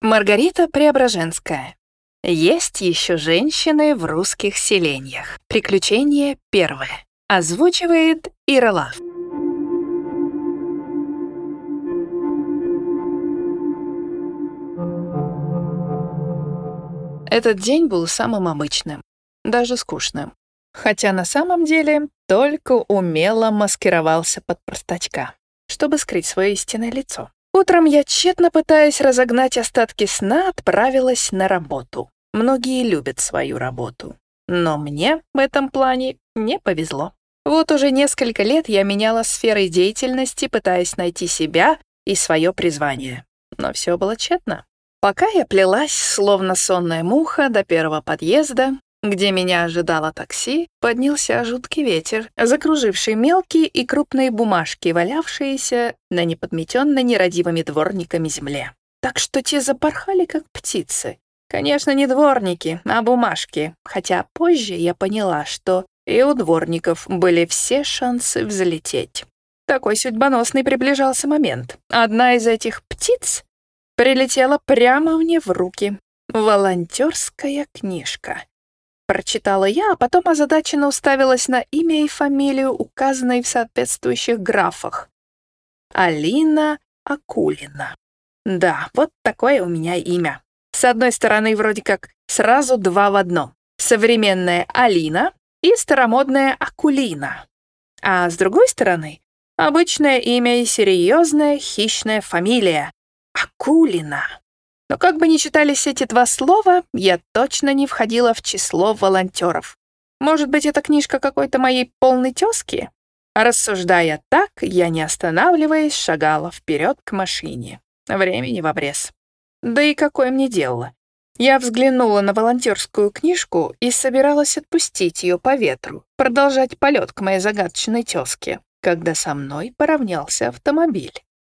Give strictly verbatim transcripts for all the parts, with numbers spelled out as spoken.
Маргарита Преображенская. Есть еще женщины в русских селениях. Приключение первое. Озвучивает Ира Лав. Этот день был самым обычным, даже скучным. Хотя на самом деле только умело маскировался под простачка, чтобы скрыть свое истинное лицо. Утром я, тщетно пытаясь разогнать остатки сна, отправилась на работу. Многие любят свою работу. Но мне в этом плане не повезло. Вот уже несколько лет я меняла сферы деятельности, пытаясь найти себя и свое призвание. Но все было тщетно. Пока я плелась, словно сонная муха, до первого подъезда, где меня ожидало такси, поднялся жуткий ветер, закруживший мелкие и крупные бумажки, валявшиеся на неподметенной нерадивыми дворниками земле. Так что те запорхали, как птицы. Конечно, не дворники, а бумажки, хотя позже я поняла, что и у дворников были все шансы взлететь. Такой судьбоносный приближался момент. Одна из этих птиц прилетела прямо мне в руки. Волонтерская книжка. Прочитала я, а потом озадаченно уставилась на имя и фамилию, указанные в соответствующих графах. Алина Акулина. Да, вот такое у меня имя. С одной стороны, вроде как сразу два в одном. Современная Алина и старомодная Акулина. А с другой стороны, обычное имя и серьезная хищная фамилия — Акулина. Но как бы ни читались эти два слова, я точно не входила в число волонтеров. Может быть, это книжка какой-то моей полной тёзки? Рассуждая так, я, не останавливаясь, шагала вперед к машине. Времени в обрез. Да и какое мне дело? Я взглянула на волонтерскую книжку и собиралась отпустить ее по ветру, продолжать полет к моей загадочной тёзке, когда со мной поравнялся автомобиль.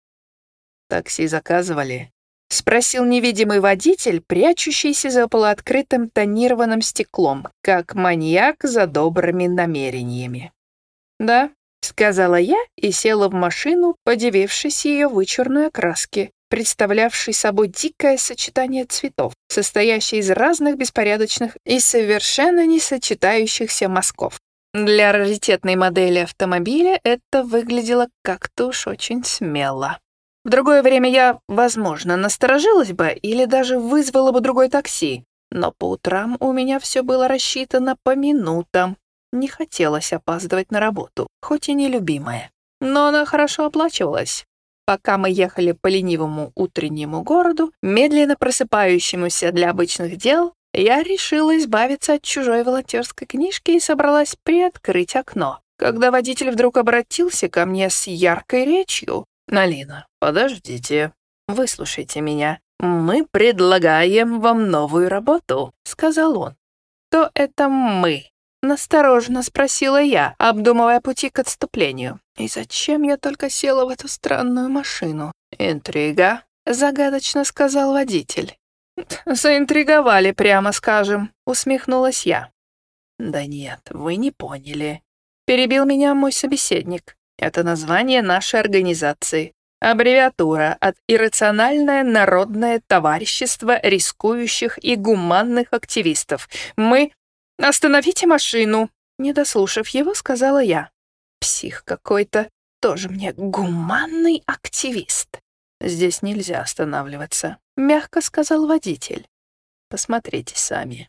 «Такси заказывали?» — спросил невидимый водитель, прячущийся за полуоткрытым тонированным стеклом, как маньяк за добрыми намерениями. «Да», — сказала я и села в машину, подивившись ее вычурной окраске, представлявшей собой дикое сочетание цветов, состоящее из разных беспорядочных и совершенно не сочетающихся мазков. Для раритетной модели автомобиля это выглядело как-то уж очень смело. В другое время я, возможно, насторожилась бы или даже вызвала бы другое такси, но по утрам у меня все было рассчитано по минутам. Не хотелось опаздывать на работу, хоть и нелюбимая, но она хорошо оплачивалась. Пока мы ехали по ленивому утреннему городу, медленно просыпающемуся для обычных дел, я решила избавиться от чужой волонтерской книжки и собралась приоткрыть окно, когда водитель вдруг обратился ко мне с яркой речью. «Алина, подождите, выслушайте меня. Мы предлагаем вам новую работу», — сказал он. «Кто это мы?» — настороженно спросила я, обдумывая пути к отступлению. И зачем я только села в эту странную машину? «Интрига», — загадочно сказал водитель. «Заинтриговали, прямо скажем», — усмехнулась я. «Да нет, вы не поняли», — перебил меня мой собеседник. «Это название нашей организации. Аббревиатура от «Иррациональное народное товарищество рискующих и гуманных активистов». Мы... «Остановите машину!» Не дослушав его, сказала я. «Псих какой-то. Тоже мне гуманный активист». «Здесь нельзя останавливаться», — мягко сказал водитель. «Посмотрите сами».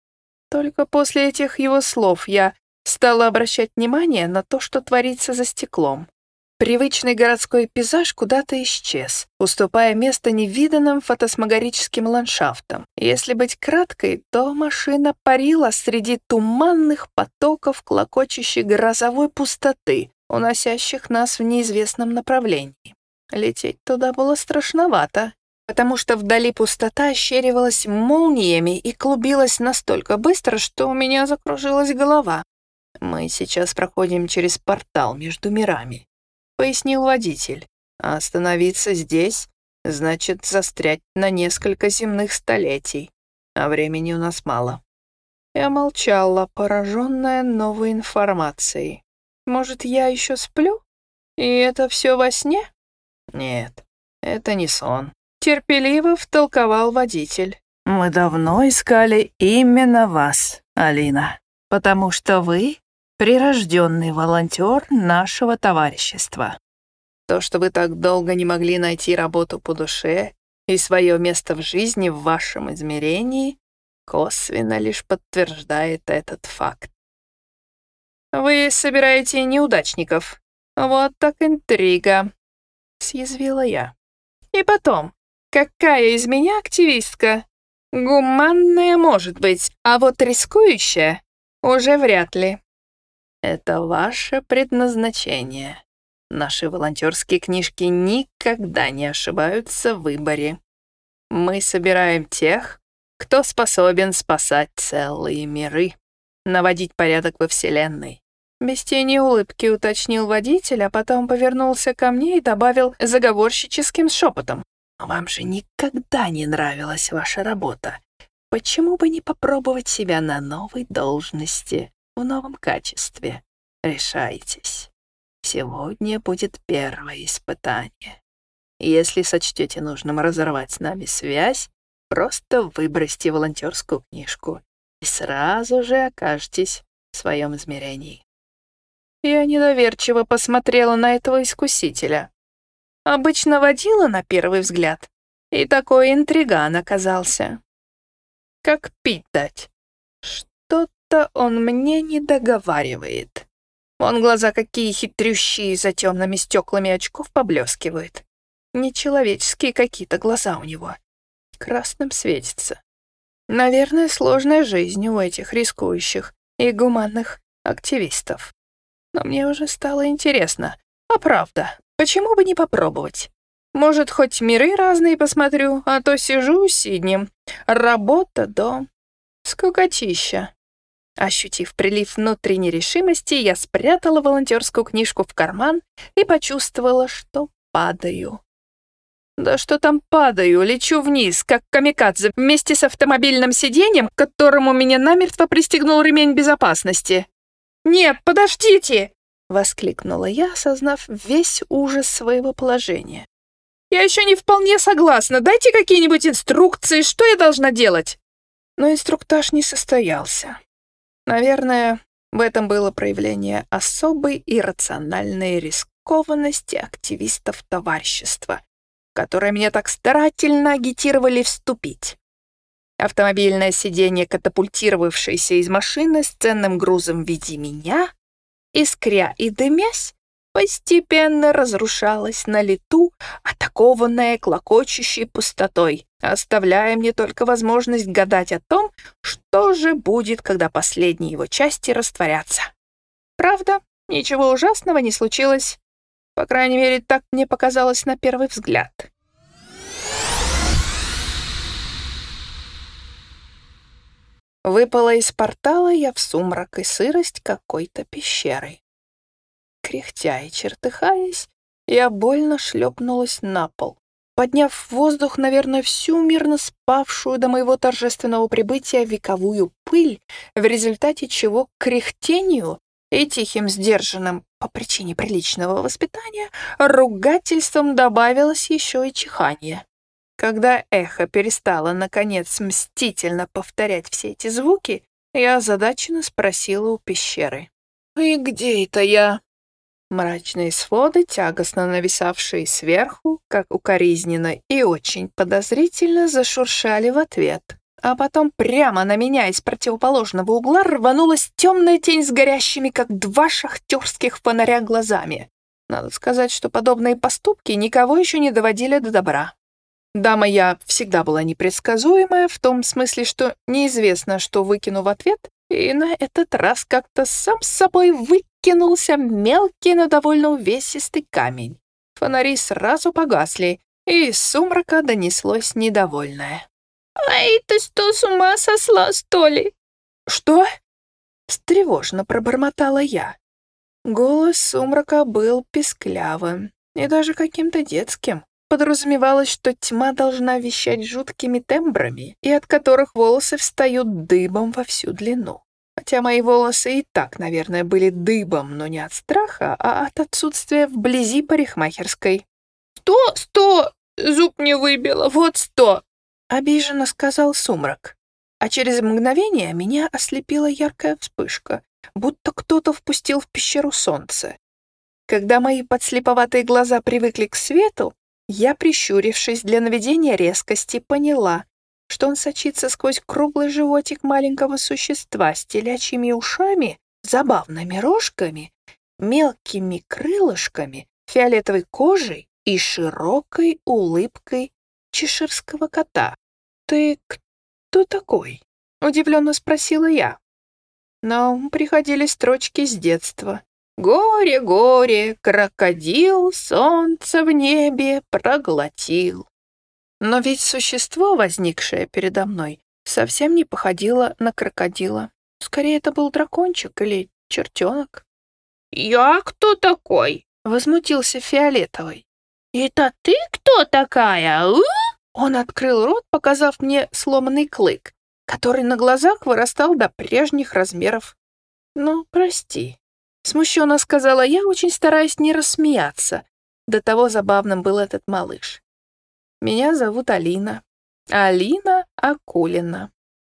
Только после этих его слов я стала обращать внимание на то, что творится за стеклом. Привычный городской пейзаж куда-то исчез, уступая место невиданным фотосмагорическим ландшафтам. Если быть краткой, то машина парила среди туманных потоков клокочущей грозовой пустоты, уносящих нас в неизвестном направлении. Лететь туда было страшновато, потому что вдали пустота ощеривалась молниями и клубилась настолько быстро, что у меня закружилась голова. «Мы сейчас проходим через портал между мирами», — пояснил водитель. «А остановиться здесь значит застрять на несколько земных столетий, а времени у нас мало». Я молчала, пораженная новой информацией. «Может, я еще сплю? И это все во сне?» «Нет, это не сон», терпеливо втолковал водитель. «Мы давно искали именно вас, Алина, потому что вы прирожденный волонтер нашего товарищества. То, что вы так долго не могли найти работу по душе и свое место в жизни в вашем измерении, косвенно лишь подтверждает этот факт. Вы собираете неудачников. Вот так интрига», — съязвила я. «И потом, какая из меня активистка? Гуманная может быть, а вот рискующая уже вряд ли». «Это ваше предназначение. Наши волонтерские книжки никогда не ошибаются в выборе. Мы собираем тех, кто способен спасать целые миры, наводить порядок во Вселенной». Без тени улыбки уточнил водитель, а потом повернулся ко мне и добавил заговорщическим шепотом. «Вам же никогда не нравилась ваша работа. Почему бы не попробовать себя на новой должности, в новом качестве? Решайтесь. Сегодня будет первое испытание. Если сочтете нужным разорвать с нами связь, просто выбросьте волонтерскую книжку и сразу же окажетесь в своем измерении». Я недоверчиво посмотрела на этого искусителя. Обычно водила на первый взгляд, и такой интриган оказался. Как пить дать. Что-то он мне не договаривает. Вон глаза какие хитрющие, за темными стеклами очков поблескивают. Нечеловеческие какие-то глаза у него. Красным светится. Наверное, сложная жизнь у этих рискующих и гуманных активистов. Но мне уже стало интересно. А правда, почему бы не попробовать? Может, хоть миры разные посмотрю, а то сижу сиднем. Работа, дом. Скукотища. Ощутив прилив внутренней решимости, я спрятала волонтерскую книжку в карман и почувствовала, что падаю. Да что там падаю, лечу вниз, как камикадзе, вместе с автомобильным сиденьем, к которому меня намертво пристегнул ремень безопасности. «Нет, подождите!» — воскликнула я, осознав весь ужас своего положения. «Я еще не вполне согласна. Дайте какие-нибудь инструкции, что я должна делать?» Но инструктаж не состоялся. Наверное, в этом было проявление особой иррациональной рискованности активистов товарищества, в которое меня так старательно агитировали вступить. Автомобильное сиденье, катапультировавшееся из машины с ценным грузом в виде меня, искря и дымясь, постепенно разрушалось на лету, атакованное клокочущей пустотой, оставляя мне только возможность гадать о том, что же будет, когда последние его части растворятся. Правда, ничего ужасного не случилось. По крайней мере, так мне показалось на первый взгляд. Выпала из портала я в сумрак и сырость какой-то пещеры. Кряхтя и чертыхаясь, я больно шлепнулась на пол, подняв в воздух, наверное, всю мирно спавшую до моего торжественного прибытия вековую пыль, в результате чего к кряхтению и тихим сдержанным по причине приличного воспитания ругательством добавилось еще и чиханье. Когда эхо перестало, наконец, мстительно повторять все эти звуки, я озадаченно спросила у пещеры. «И где это я?» Мрачные своды, тягостно нависавшие сверху, как укоризненно и очень подозрительно, зашуршали в ответ. А потом прямо на меня из противоположного угла рванулась темная тень с горящими, как два шахтерских фонаря, глазами. Надо сказать, что подобные поступки никого еще не доводили до добра. Дама я всегда была непредсказуемая, в том смысле, что неизвестно, что выкину в ответ, и на этот раз как-то сам с собой выкинулся мелкий, но довольно увесистый камень. Фонари сразу погасли, и из сумрака донеслось недовольное: «Ай, ты что, с ума сошла, что ли?» «Что?» — встревоженно пробормотала я. Голос сумрака был писклявым и даже каким-то детским. Подразумевалось, что тьма должна вещать жуткими тембрами, и от которых волосы встают дыбом во всю длину. Хотя мои волосы и так, наверное, были дыбом, но не от страха, а от отсутствия вблизи парикмахерской. «Что? Что? зуб не выбило, вот сто!» — обиженно сказал сумрак. А через мгновение меня ослепила яркая вспышка, будто кто-то впустил в пещеру солнце. Когда мои подслеповатые глаза привыкли к свету, я, прищурившись для наведения резкости, поняла, что он сочится сквозь круглый животик маленького существа с телячьими ушами, забавными рожками, мелкими крылышками, фиолетовой кожей и широкой улыбкой чеширского кота. «Ты кто такой?» — удивленно спросила я. На ум приходили строчки с детства. «Горе, горе, крокодил, солнце в небе проглотил». Но ведь существо, возникшее передо мной, совсем не походило на крокодила. Скорее, это был дракончик или чертенок. «Я кто такой?» — возмутился фиолетовый. «Это ты кто такая, у?» Он открыл рот, показав мне сломанный клык, который на глазах вырастал до прежних размеров. «Ну, прости», — смущенно сказала я, очень стараясь не рассмеяться. До того забавным был этот малыш. «Меня зовут Алина. Алина Акулина».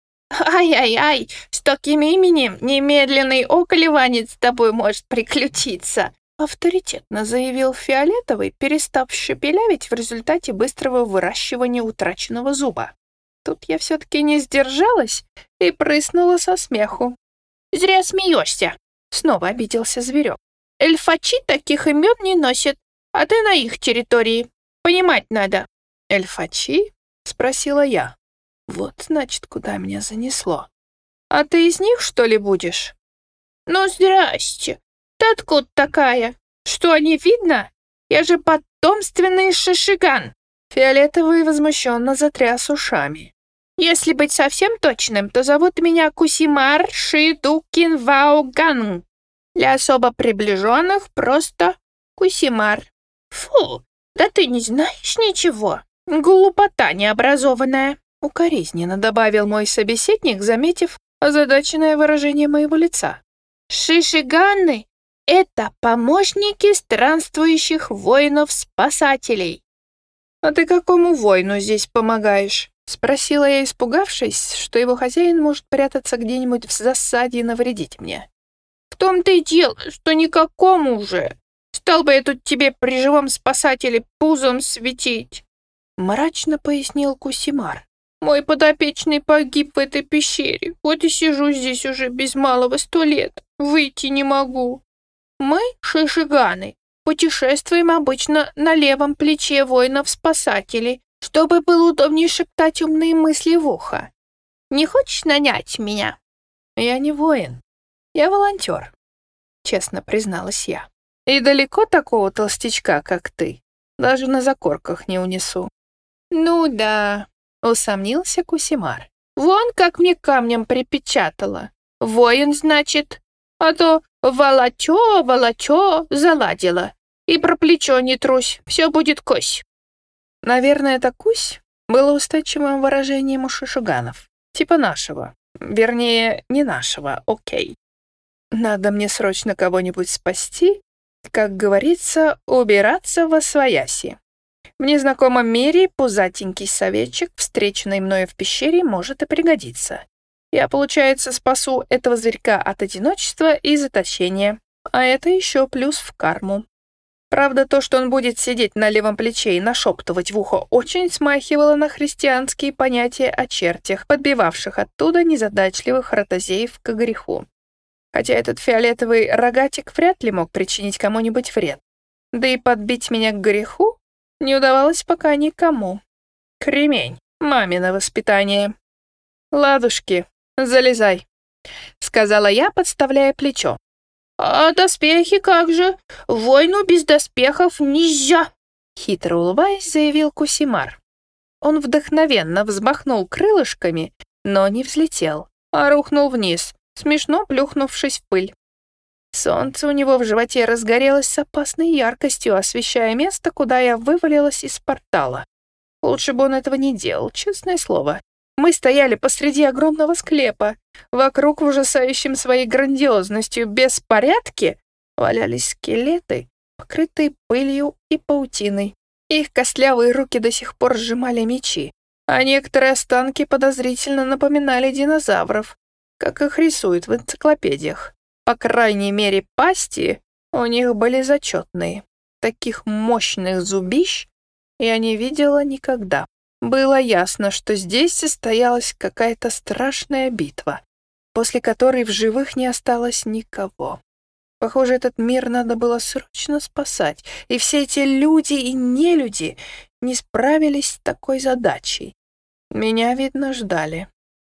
«Ай-ай-ай, с таким именем немедленный околеванец с тобой может приключиться», авторитетно заявил фиолетовый, перестав шепелявить в результате быстрого выращивания утраченного зуба. Тут я все-таки не сдержалась и прыснула со смеху. «Зря смеешься», — снова обиделся зверек. «Эльфачи таких имен не носят, а ты на их территории. Понимать надо». «Эльфачи?» — спросила я. Вот, значит, куда меня занесло. «А ты из них, что ли, будешь?» «Ну, здрасте. Ты откуда такая? Что, не видно? Я же потомственный шишиган». Фиолетовый возмущенно затряс ушами. «Если быть совсем точным, то зовут меня Кусимар Шидукин Вауган. Для особо приближенных просто Кусимар». «Фу, да ты не знаешь ничего. Глупота необразованная», — укоризненно добавил мой собеседник, заметив озадаченное выражение моего лица. «Шишиганы — это помощники странствующих воинов-спасателей». «А ты какому воину здесь помогаешь?» — спросила я, испугавшись, что его хозяин может прятаться где-нибудь в засаде и навредить мне. «В том-то и дело, что никакому уже. Стал бы я тут тебе при живом спасателе пузом светить», — мрачно пояснил Кусимар. «Мой подопечный погиб в этой пещере. Вот и сижу здесь уже без малого сто лет. Выйти не могу. Мы, шишиганы, путешествуем обычно на левом плече воинов-спасателей, чтобы было удобнее шептать умные мысли в ухо. Не хочешь нанять меня?» «Я не воин. Я волонтер», — честно призналась я. «И далеко такого толстячка, как ты, даже на закорках не унесу». «Ну да», — усомнился Кусимар. «Вон как мне камнем припечатало. Воин, значит, а то волочо, волочо, заладила. И про плечо не трусь, все будет кось». Наверное, это «кусь» было устойчивым выражением у шишиганов. Типа нашего. Вернее, не нашего, окей. Надо мне срочно кого-нибудь спасти, как говорится, убираться восвояси. В незнакомом мире пузатенький советчик, встреченный мною в пещере, может и пригодиться. Я, получается, спасу этого зверька от одиночества и заточения, а это еще плюс в карму. Правда, то, что он будет сидеть на левом плече и нашептывать в ухо, очень смахивало на христианские понятия о чертях, подбивавших оттуда незадачливых ротозеев к греху. Хотя этот фиолетовый рогатик вряд ли мог причинить кому-нибудь вред. Да и подбить меня к греху не удавалось пока никому. Кремень, мамино воспитание. «Ладушки, залезай», — сказала я, подставляя плечо. «А доспехи как же? Войну без доспехов нельзя!» Хитро улыбаясь, заявил Кусимар. Он вдохновенно взмахнул крылышками, но не взлетел, а рухнул вниз, смешно плюхнувшись в пыль. Солнце у него в животе разгорелось с опасной яркостью, освещая место, куда я вывалилась из портала. Лучше бы он этого не делал, честное слово. Мы стояли посреди огромного склепа. Вокруг в ужасающем своей грандиозностью беспорядке валялись скелеты, покрытые пылью и паутиной. Их костлявые руки до сих пор сжимали мечи, а некоторые останки подозрительно напоминали динозавров, как их рисуют в энциклопедиях. По крайней мере, пасти у них были зачетные. Таких мощных зубищ я не видела никогда. Было ясно, что здесь состоялась какая-то страшная битва, после которой в живых не осталось никого. Похоже, этот мир надо было срочно спасать, и все эти люди и нелюди не справились с такой задачей. Меня, видно, ждали.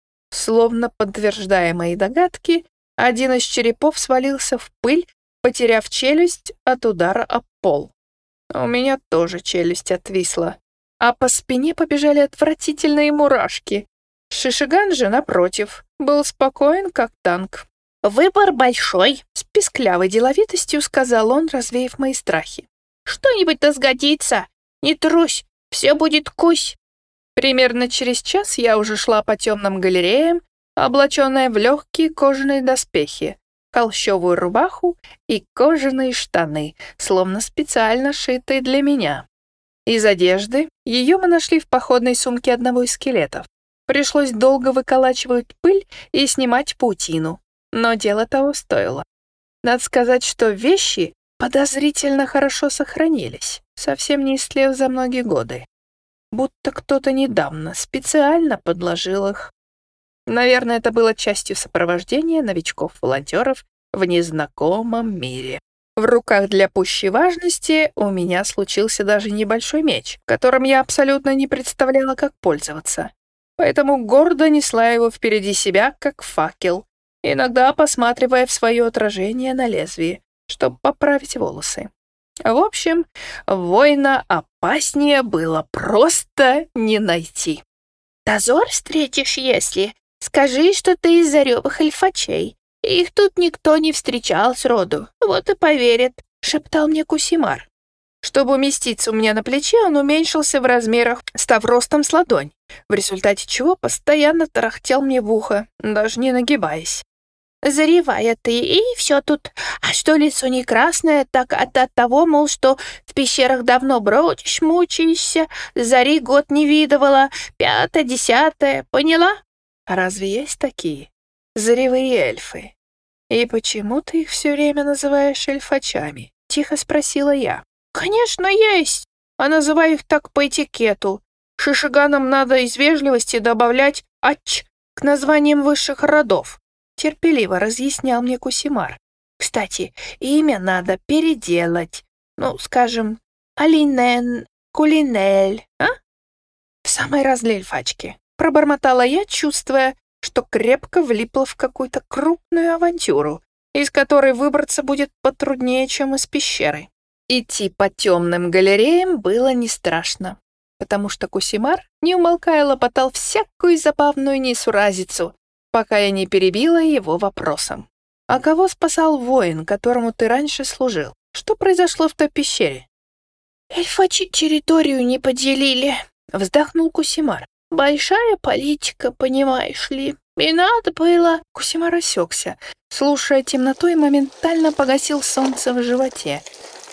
Словно подтверждая мои догадки, один из черепов свалился в пыль, потеряв челюсть от удара об пол. У меня тоже челюсть отвисла, а по спине побежали отвратительные мурашки. Шишиган же, напротив, был спокоен, как танк. «Выбор большой», — с писклявой деловитостью сказал он, развеяв мои страхи. «Что-нибудь-то сгодится. Не трусь, все будет кусь». Примерно через час я уже шла по темным галереям, облаченная в легкие кожаные доспехи, холщовую рубаху и кожаные штаны, словно специально шитые для меня. Из одежды ее мы нашли в походной сумке одного из скелетов. Пришлось долго выколачивать пыль и снимать паутину, но дело того стоило. Надо сказать, что вещи подозрительно хорошо сохранились, совсем не истлев за многие годы. Будто кто-то недавно специально подложил их. Наверное, это было частью сопровождения новичков-волонтеров в незнакомом мире. В руках для пущей важности у меня случился даже небольшой меч, которым я абсолютно не представляла, как пользоваться. Поэтому гордо несла его впереди себя, как факел, иногда посматривая в свое отражение на лезвии, чтобы поправить волосы. В общем, воина опаснее было просто не найти. «Дозор встретишь, если? Скажи, что ты из заревых эльфачей. Их тут никто не встречал сроду, вот и поверят», — шептал мне Кусимар. Чтобы уместиться у меня на плече, он уменьшился в размерах, став ростом с ладонь, в результате чего постоянно тарахтел мне в ухо, даже не нагибаясь. «Заревая ты, и все тут. А что лицо не красное, так от, от того, мол, что в пещерах давно бродишь, мучаешься, зари год не видывала, пятое, десятое, поняла?» «А разве есть такие? Заревые эльфы. И почему ты их все время называешь эльфачами?» — тихо спросила я. «Конечно, есть, а называю их так по этикету. Шишиганам надо из вежливости добавлять «ач» к названиям высших родов», — терпеливо разъяснял мне Кусимар. «Кстати, имя надо переделать. Ну, скажем, Алинен, Кулинель, а?» «В самой раз для эльфачки», — пробормотала я, чувствуя, что крепко влипла в какую-то крупную авантюру, из которой выбраться будет потруднее, чем из пещеры. Идти по темным галереям было не страшно, потому что Кусимар, не умолкая, лопотал всякую забавную несуразицу, пока я не перебила его вопросом. «А кого спасал воин, которому ты раньше служил? Что произошло в той пещере?» «Эльфачи территорию не поделили», — вздохнул Кусимар. «Большая политика, понимаешь ли. И надо было...» Кусимар осекся, слушая темноту, и моментально погасил солнце в животе.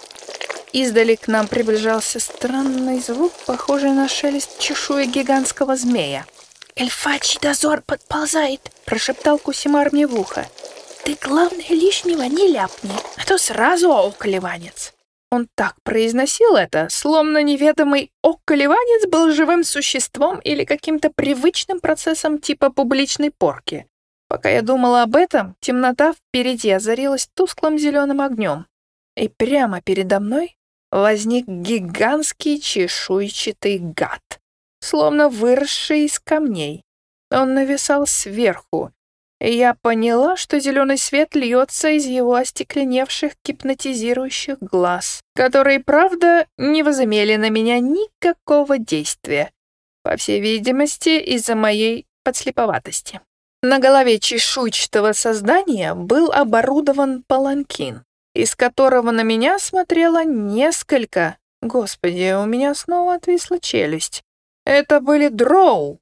Издали к нам приближался странный звук, похожий на шелест чешуи гигантского змея. «Эльфачий дозор подползает», — прошептал Кусимар мне в ухо. «Ты, главное, лишнего не ляпни, а то сразу околеванец». Он так произносил это, словно неведомый околеванец был живым существом или каким-то привычным процессом типа публичной порки. Пока я думала об этом, темнота впереди озарилась тусклым зеленым огнем, и прямо передо мной возник гигантский чешуйчатый гад, словно выросший из камней. Он нависал сверху, и я поняла, что зеленый свет льется из его остекленевших гипнотизирующих глаз, которые, правда, не возымели на меня никакого действия, по всей видимости, из-за моей подслеповатости. На голове чешуйчатого создания был оборудован паланкин, из которого на меня смотрело несколько... Господи, у меня снова отвисла челюсть. Это были дроу,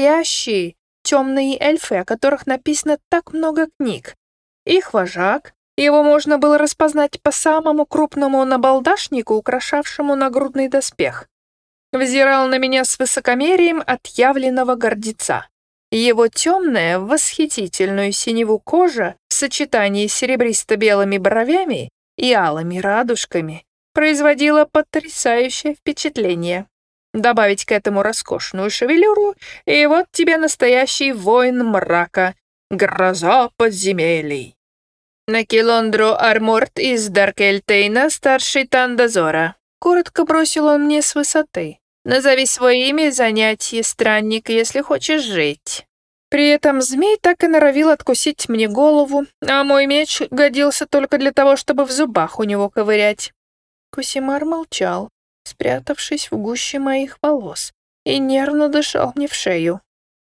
настоящие темные эльфы, о которых написано так много книг. Их вожак, Его можно было распознать по самому крупному набалдашнику, украшавшему нагрудный доспех. Взирал на меня с высокомерием отъявленного гордеца. Его темная, восхитительную синеву кожа в сочетании с серебристо-белыми бровями и алыми радужками производила потрясающее впечатление. Добавить к этому роскошную шевелюру, и вот тебе настоящий воин мрака, гроза подземелий. Накилондро Арморт из Даркельтейна, старший Тандазора. Коротко бросил он мне с высоты. Назови свое имя и занятие, странник, если хочешь жить. При этом змей так и норовил откусить мне голову, а мой меч годился только для того, чтобы в зубах у него ковырять. Кусимар молчал, спрятавшись в гуще моих волос, и нервно дышал мне в шею.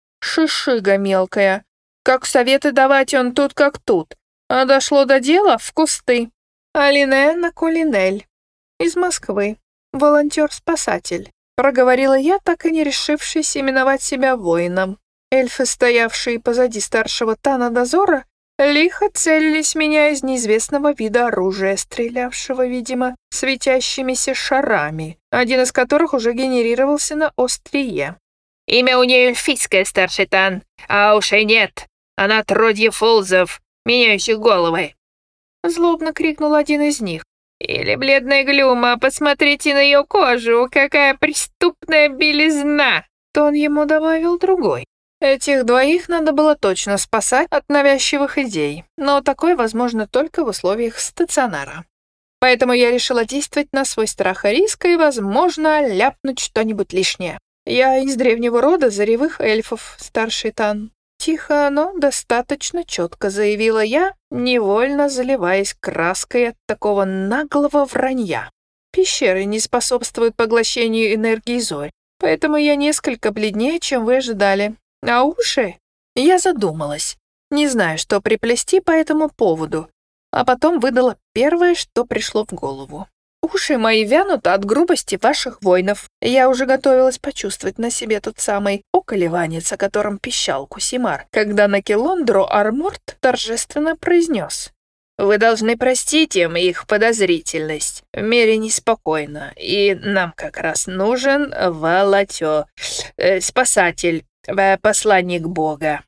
Шишига мелкая. Как советы давать он тут как тут. А дошло до дела в кусты. Алинена Кулинель. Из Москвы. Волонтер-спасатель. Проговорила я, так и не решившись именовать себя воином. Эльфы, стоявшие позади старшего Тана дозора, лихо целились в меня из неизвестного вида оружия, стрелявшего, видимо, светящимися шарами, один из которых уже генерировался на острие. «Имя у нее эльфийское, старший Тан, а ушей нет. Она отродье фолзов, меняющих головы!» Злобно крикнул один из них. «Или бледная глюма, посмотрите на ее кожу, какая преступная белизна!» Тон ему добавил другой. Этих двоих надо было точно спасать от навязчивых идей, но такое возможно только в условиях стационара. Поэтому я решила действовать на свой страх и риск и, возможно, ляпнуть что-нибудь лишнее. Я из древнего рода заревых эльфов, старший Тан. Тихо, но достаточно четко заявила я, невольно заливаясь краской от такого наглого вранья. Пещеры не способствуют поглощению энергии зорь, поэтому я несколько бледнее, чем вы ожидали. А уши? Я задумалась, не знаю, что приплести по этому поводу, а потом выдала первое, что пришло в голову. Уши мои вянут от грубости ваших воинов. Я уже готовилась почувствовать на себе тот самый околеванец, о котором пищал Кусимар, когда Накилондро Арморт торжественно произнес: «Вы должны простить им их подозрительность. В мире неспокойно, и нам как раз нужен Валатё, э, спасатель, э, посланник Бога.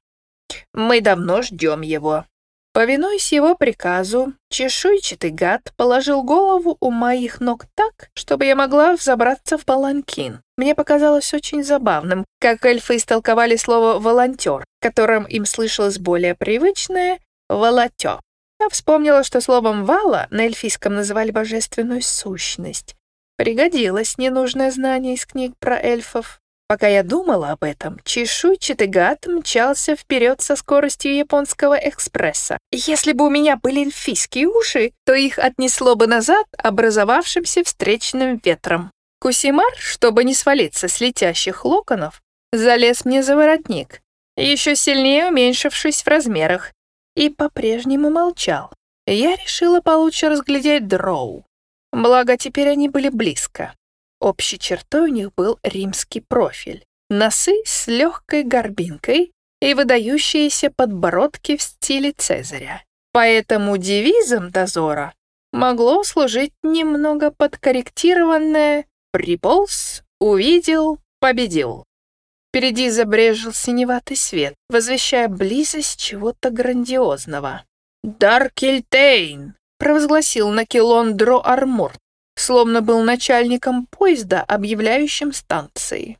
Мы давно ждем его». Повинуясь его приказу, чешуйчатый гад положил голову у моих ног так, чтобы я могла взобраться в паланкин. Мне показалось очень забавным, как эльфы истолковали слово «волонтер», которым им слышалось более привычное «волотё». Я вспомнила, что словом «вала» на эльфийском называли божественную сущность. Пригодилось ненужное знание из книг про эльфов. Пока я думала об этом, чешуйчатый гад мчался вперед со скоростью японского экспресса. Если бы у меня были эльфийские уши, то их отнесло бы назад образовавшимся встречным ветром. Кусимар, чтобы не свалиться с летящих локонов, залез мне за воротник, еще сильнее уменьшившись в размерах, и по-прежнему молчал. Я решила получше разглядеть дроу. Благо, теперь они были близко. Общей чертой у них был римский профиль, носы с легкой горбинкой и выдающиеся подбородки в стиле Цезаря. Поэтому девизом дозора могло служить немного подкорректированное «приполз, увидел, победил». Впереди забрежил синеватый свет, возвещая близость чего-то грандиозного. «Даркельтейн!» — провозгласил Накилондро Арморт, словно был начальником поезда, объявляющим станции.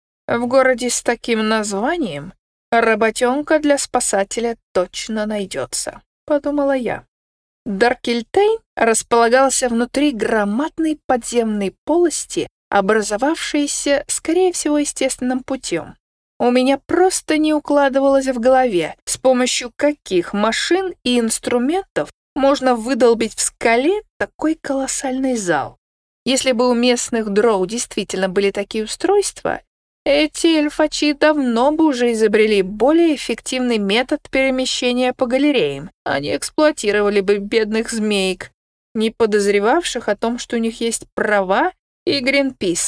В городе с таким названием работенка для спасателя точно найдется, подумала я. Даркельтейн располагался внутри громадной подземной полости, образовавшейся, скорее всего, естественным путем. У меня просто не укладывалось в голове, с помощью каких машин и инструментов можно выдолбить в скале такой колоссальный зал. Если бы у местных дроу действительно были такие устройства, эти эльфачи давно бы уже изобрели более эффективный метод перемещения по галереям. Они эксплуатировали бы бедных змеек, не подозревавших о том, что у них есть права и Гринпис.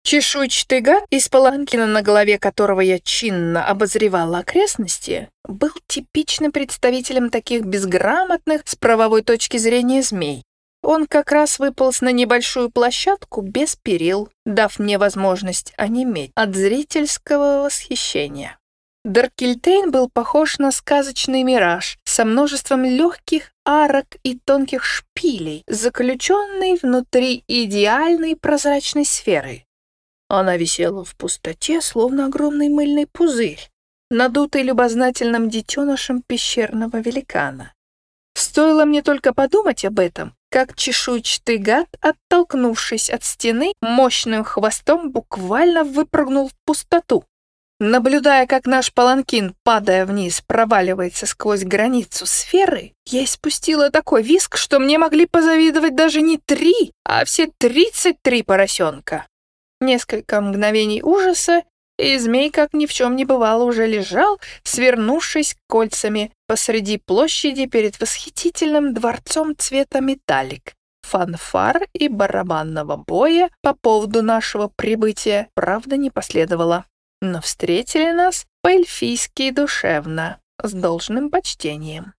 Чешуйчатый гад, из паланкина, на голове которого я чинно обозревала окрестности, был типичным представителем таких безграмотных с правовой точки зрения змей. Он как раз выполз на небольшую площадку без перил, дав мне возможность онеметь от зрительского восхищения. Даркельтейн был похож на сказочный мираж со множеством легких арок и тонких шпилей, заключенный внутри идеальной прозрачной сферы. Она висела в пустоте, словно огромный мыльный пузырь, надутый любознательным детенышем пещерного великана. Стоило мне только подумать об этом, как чешуйчатый гад, оттолкнувшись от стены, мощным хвостом буквально выпрыгнул в пустоту. Наблюдая, как наш паланкин, падая вниз, проваливается сквозь границу сферы, я испустила такой визг, что мне могли позавидовать даже не три, а все тридцать три поросенка. Несколько мгновений ужаса, и змей, как ни в чем не бывало, уже лежал, свернувшись кольцами посреди площади перед восхитительным дворцом цвета металлик. Фанфар и барабанного боя по поводу нашего прибытия, правда, не последовало. Но встретили нас по-эльфийски душевно, с должным почтением.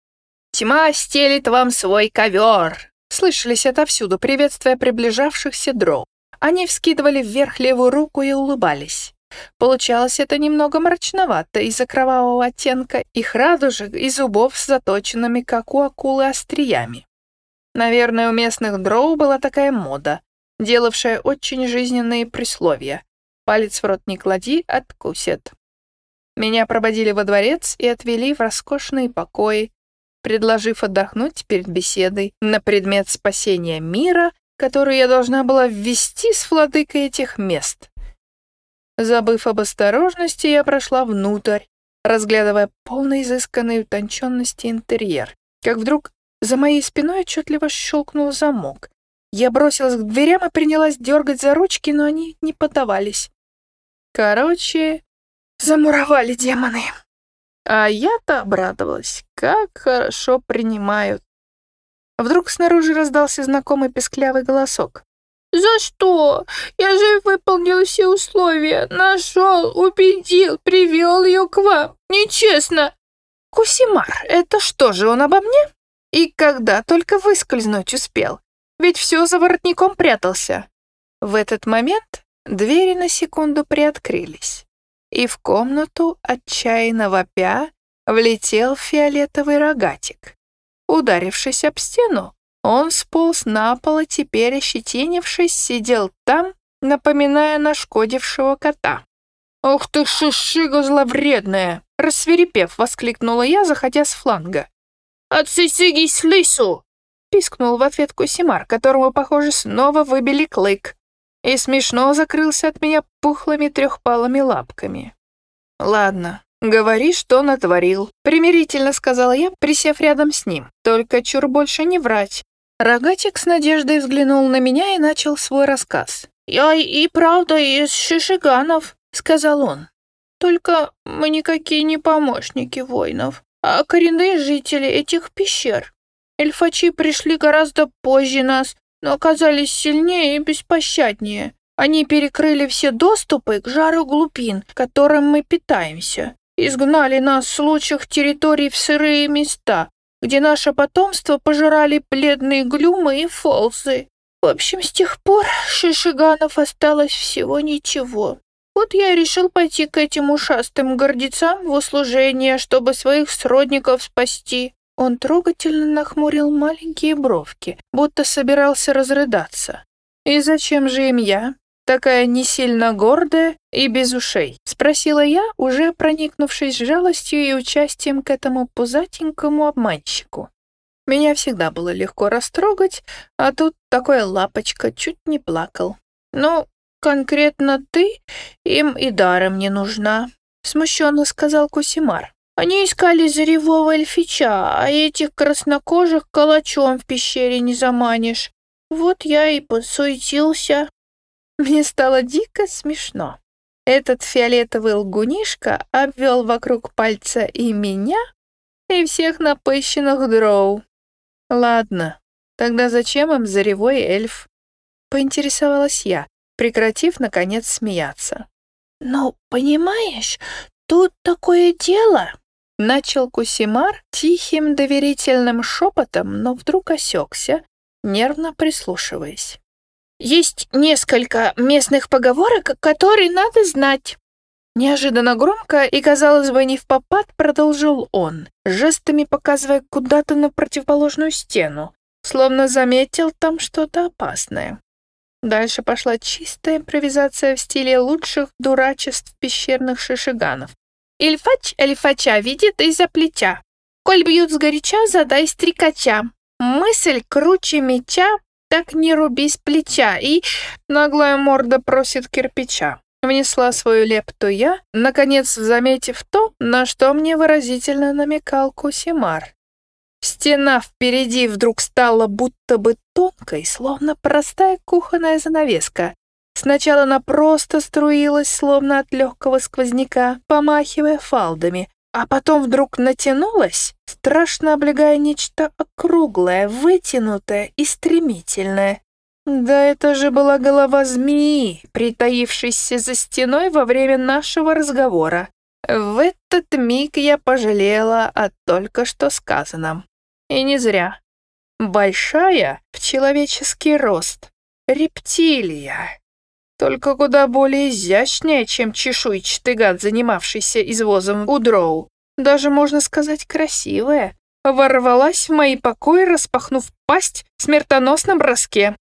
«Тьма стелит вам свой ковер!» Слышались отовсюду, приветствуя приближавшихся дроу. Они вскидывали вверх левую руку и улыбались. Получалось это немного мрачновато из-за кровавого оттенка их радужек и зубов с заточенными, как у акулы, остриями. Наверное, у местных дроу была такая мода, делавшая очень жизненные присловия. «Палец в рот не клади, откусят». Меня проводили во дворец и отвели в роскошные покои, предложив отдохнуть перед беседой на предмет спасения мира, которую я должна была ввести с владыкой этих мест. Забыв об осторожности, я прошла внутрь, разглядывая полный изысканной утонченности интерьер, как вдруг за моей спиной отчетливо щелкнул замок. Я бросилась к дверям и принялась дергать за ручки, но они не поддавались. Короче, замуровали демоны. А я-то обрадовалась, как хорошо принимают. Вдруг снаружи раздался знакомый песклявый голосок. «За что? Я же выполнил все условия. Нашел, убедил, привел ее к вам. Нечестно!» «Кусимар, это что же, он обо мне? И когда только выскользнуть успел? Ведь все за воротником прятался». В этот момент двери на секунду приоткрылись, и в комнату, отчаянно вопя, влетел фиолетовый рогатик. Ударившись об стену, он сполз на пол и теперь, ощетинившись, сидел там, напоминая нашкодившего кота. «Ух ты, шишига зловредная!» — рассвирепев, воскликнула я, заходя с фланга. «Отсысигись лысу!» — пискнул в ответ Кусимар, которому, похоже, снова выбили клык, и смешно закрылся от меня пухлыми трехпалыми лапками. «Ладно, говори, что натворил», — примирительно сказала я, присев рядом с ним. «Только чур больше не врать». Рогатик с надеждой взглянул на меня и начал свой рассказ. «Я и правда из шишиганов», — сказал он. «Только мы никакие не помощники воинов, а коренные жители этих пещер. Эльфачи пришли гораздо позже нас, но оказались сильнее и беспощаднее. Они перекрыли все доступы к жару глубин, которым мы питаемся. Изгнали нас с лучших территорий в сырые места, где наше потомство пожирали бледные глюмы и фолзы. В общем, с тех пор шишиганов осталось всего ничего. Вот я и решил пойти к этим ушастым гордецам в услужение, чтобы своих сродников спасти». Он трогательно нахмурил маленькие бровки, будто собирался разрыдаться. «И зачем же им я, такая не сильно гордая и без ушей?» — спросила я, уже проникнувшись жалостью и участием к этому пузатенькому обманщику. Меня всегда было легко растрогать, а тут такая лапочка чуть не плакал. «Ну, конкретно ты им и даром не нужна», — смущенно сказал Кусимар. «Они искали заревого эльфича, а этих краснокожих калачом в пещере не заманишь. Вот я и подсуетился». Мне стало дико смешно. Этот фиолетовый лгунишка обвел вокруг пальца и меня, и всех напыщенных дроу. «Ладно, тогда зачем им заревой эльф?» — поинтересовалась я, прекратив, наконец, смеяться. «Ну, понимаешь, тут такое дело», — начал Кусимар тихим доверительным шепотом, но вдруг осекся, нервно прислушиваясь. «Есть несколько местных поговорок, которые надо знать». Неожиданно громко и, казалось бы, не впопад продолжил он, жестами показывая куда-то на противоположную стену, словно заметил там что-то опасное. Дальше пошла чистая импровизация в стиле лучших дурачеств пещерных шишиганов. «Ильфач эльфача видит из-за плеча. Коль бьют сгоряча, задай стрекача. Мысль круче меча, так не руби с плеча». И наглая морда просит кирпича. Внесла свою лепту я, наконец заметив то, на что мне выразительно намекал Кусимар. Стена впереди вдруг стала будто бы тонкой, словно простая кухонная занавеска. Сначала она просто струилась, словно от легкого сквозняка, помахивая фалдами, а потом вдруг натянулась, страшно облегая нечто округлое, вытянутое и стремительное. Да это же была голова змеи, притаившейся за стеной во время нашего разговора. В этот миг я пожалела о только что сказанном. И не зря. Большая в человеческий рост. Рептилия. Только куда более изящнее, чем чешуйчатый гад, занимавшийся извозом у дроу. Даже, можно сказать, красивая. Ворвалась в мои покои, распахнув пасть в смертоносном броске.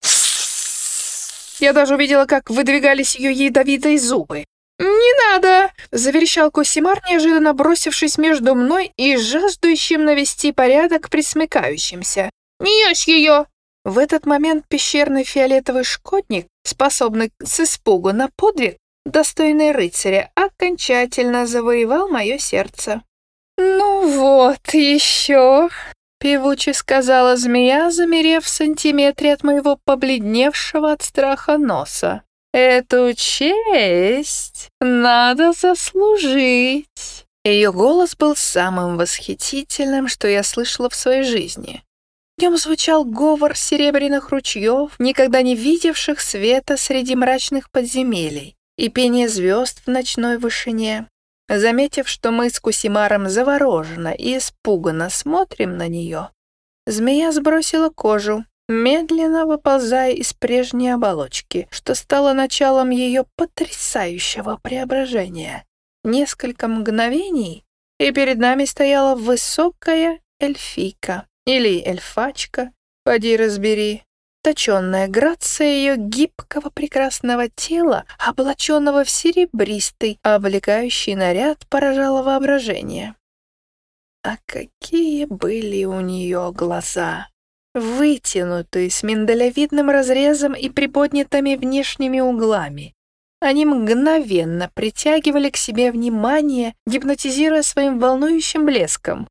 Я даже увидела, как выдвигались ее ядовитые зубы. «Не надо!» — заверещал Кусимар, неожиданно бросившись между мной и жаждущим навести порядок присмыкающимся. «Не ешь ее!» В этот момент пещерный фиолетовый шкодник, способный с испугу на подвиг, достойный рыцаря, окончательно завоевал мое сердце. «Ну вот еще!» — певуче сказала змея, замерев в сантиметре от моего побледневшего от страха носа. «Эту честь надо заслужить». Ее голос был самым восхитительным, что я слышала в своей жизни. В нем звучал говор серебряных ручьев, никогда не видевших света среди мрачных подземелий, и пение звезд в ночной вышине. Заметив, что мы с Кусимаром завороженно и испуганно смотрим на нее, змея сбросила кожу, медленно выползая из прежней оболочки, что стало началом ее потрясающего преображения. Несколько мгновений, и перед нами стояла высокая эльфийка, или эльфачка, поди разбери. Точенная грация ее гибкого прекрасного тела, облаченного в серебристый, облегающий наряд, поражала воображение. А какие были у нее глаза! Вытянутые, с миндалевидным разрезом и приподнятыми внешними углами. Они мгновенно притягивали к себе внимание, гипнотизируя своим волнующим блеском.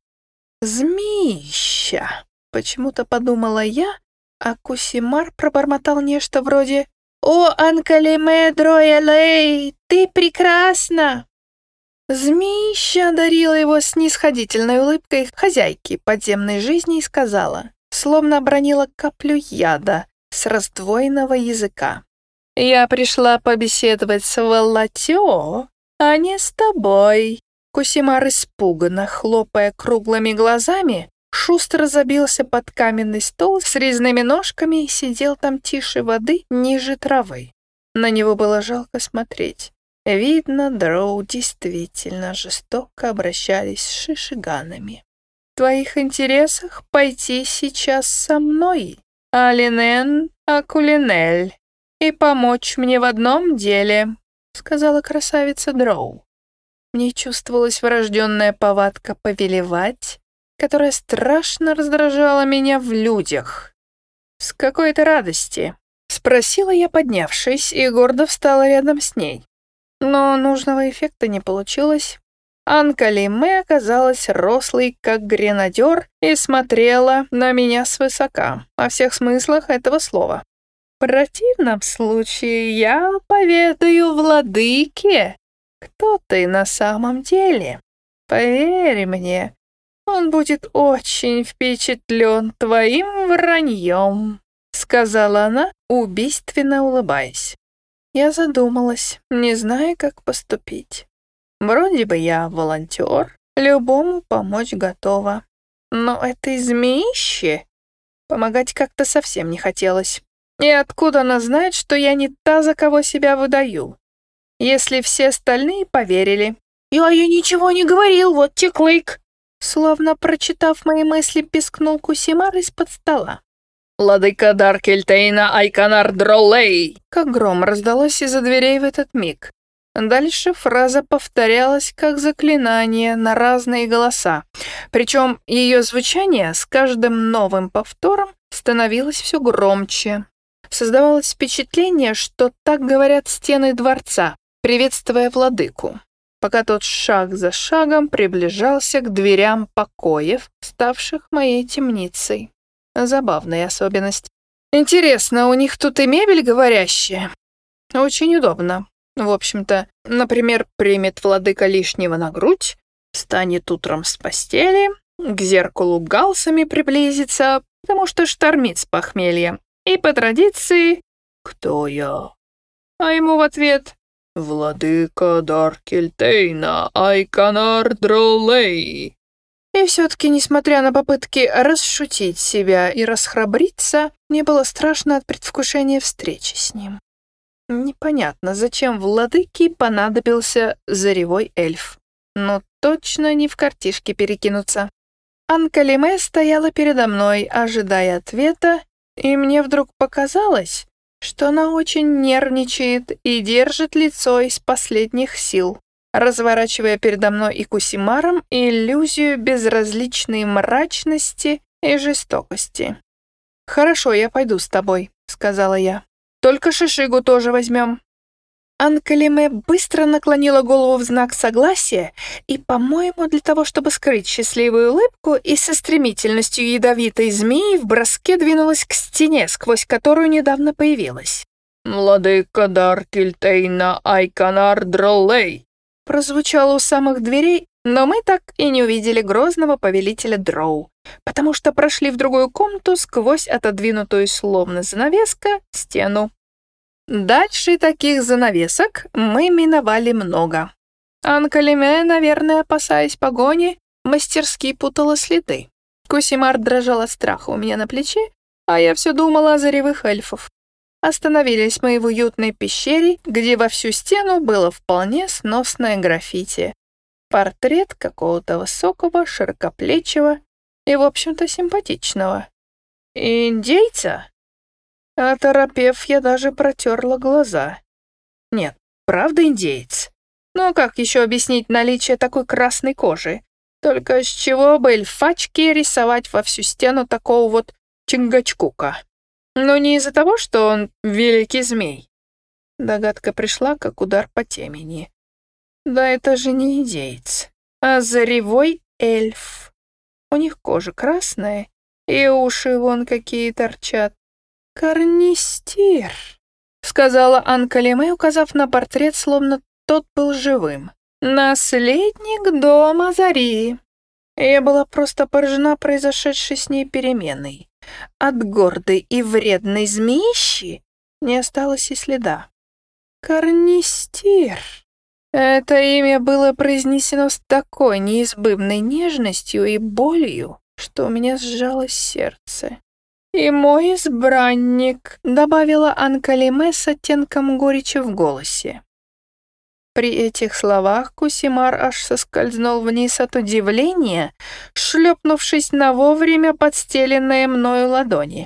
«Змеища!» — почему-то подумала я, а Кусимар пробормотал нечто вроде «О, Анкалиме Дроялей, ты прекрасна!» Змеища одарила его снисходительной улыбкой хозяйки подземной жизни и сказала, словно обронила каплю яда с раздвоенного языка. «Я пришла побеседовать с Валлатё, а не с тобой». Кусимар, испуганно хлопая круглыми глазами, шустро забился под каменный стол с резными ножками и сидел там тише воды, ниже травы. На него было жалко смотреть. Видно, дроу действительно жестоко обращались с шишиганами. «В твоих интересах пойти сейчас со мной, Алинен Акулинель, и помочь мне в одном деле», — сказала красавица дроу. Мне чувствовалась врожденная повадка повелевать, которая страшно раздражала меня в людях. «С какой-то радости?» — спросила я, поднявшись, и гордо встала рядом с ней. Но нужного эффекта не получилось. Анкалиме оказалась рослой, как гренадер, и смотрела на меня свысока, во всех смыслах этого слова. В противном случае я поведаю владыке, кто ты на самом деле. Поверь мне, он будет очень впечатлен твоим враньем», — сказала она, убийственно улыбаясь. Я задумалась, не зная, как поступить. Вроде бы я волонтер, любому помочь готова. Но этой змеище помогать как-то совсем не хотелось. И откуда она знает, что я не та, за кого себя выдаю? Если все остальные поверили. «Я ей ничего не говорил, вот теклык!» Словно прочитав мои мысли, пискнул Кусимар из-под стола. «Владыка Даркельтейна Айканар Дроулей!» Как гром раздалось из-за дверей в этот миг. Дальше фраза повторялась как заклинание на разные голоса. Причем ее звучание с каждым новым повтором становилось все громче. Создавалось впечатление, что так говорят стены дворца, приветствуя владыку, пока тот шаг за шагом приближался к дверям покоев, ставших моей темницей. Забавная особенность. Интересно, у них тут и мебель говорящая? Очень удобно. В общем-то, например, примет владыка лишнего на грудь, встанет утром с постели, к зеркалу галсами приблизится, потому что штормит с похмелья. И по традиции «Кто я?», а ему в ответ «Владыка Даркельтейна Айканар Дроулей». И все-таки, несмотря на попытки расшутить себя и расхрабриться, мне было страшно от предвкушения встречи с ним. Непонятно, зачем владыке понадобился заревой эльф. Но точно не в картишке перекинуться. Анкалиме стояла передо мной, ожидая ответа, и мне вдруг показалось, что она очень нервничает и держит лицо из последних сил, разворачивая передо мной и Кусимаром иллюзию безразличной мрачности и жестокости. «Хорошо, я пойду с тобой», — сказала я. «Только Шишигу тоже возьмем». Анкалиме быстро наклонила голову в знак согласия и, по-моему, для того, чтобы скрыть счастливую улыбку, и со стремительностью ядовитой змеи в броске двинулась к стене, сквозь которую недавно появилась. «Владыка Даркельтейна Айканар Дроулей» прозвучало у самых дверей, но мы так и не увидели грозного повелителя Дроу, потому что прошли в другую комнату сквозь отодвинутую, словно занавеска, стену. Дальше таких занавесок мы миновали много. Анкалиме, наверное, опасаясь погони, мастерски путала следы. Кусимар дрожал от страха у меня на плече, а я все думала о заревых эльфов. Остановились мы в уютной пещере, где во всю стену было вполне сносное граффити. Портрет какого-то высокого, широкоплечего и, в общем-то, симпатичного. Индейца? Оторопев, я даже протерла глаза. Нет, правда индеец? Ну как еще объяснить наличие такой красной кожи? Только с чего бы эльфачке рисовать во всю стену такого вот Чингачгука? Но не из-за того, что он великий змей. Догадка пришла, как удар по темени. Да это же не индеец, а заревой эльф. У них кожа красная, и уши вон какие торчат. «Карнистир», — сказала Анкалиме, указав на портрет, словно тот был живым. «Наследник дома Зари». Я была просто поражена произошедшей с ней переменой. От гордой и вредной змеищи не осталось и следа. «Карнистир». Это имя было произнесено с такой неизбывной нежностью и болью, что у меня сжалось сердце. «И мой избранник», — добавила Анкалиме с оттенком горечи в голосе. При этих словах Кусимар аж соскользнул вниз от удивления, шлепнувшись на вовремя подстеленные мною ладони.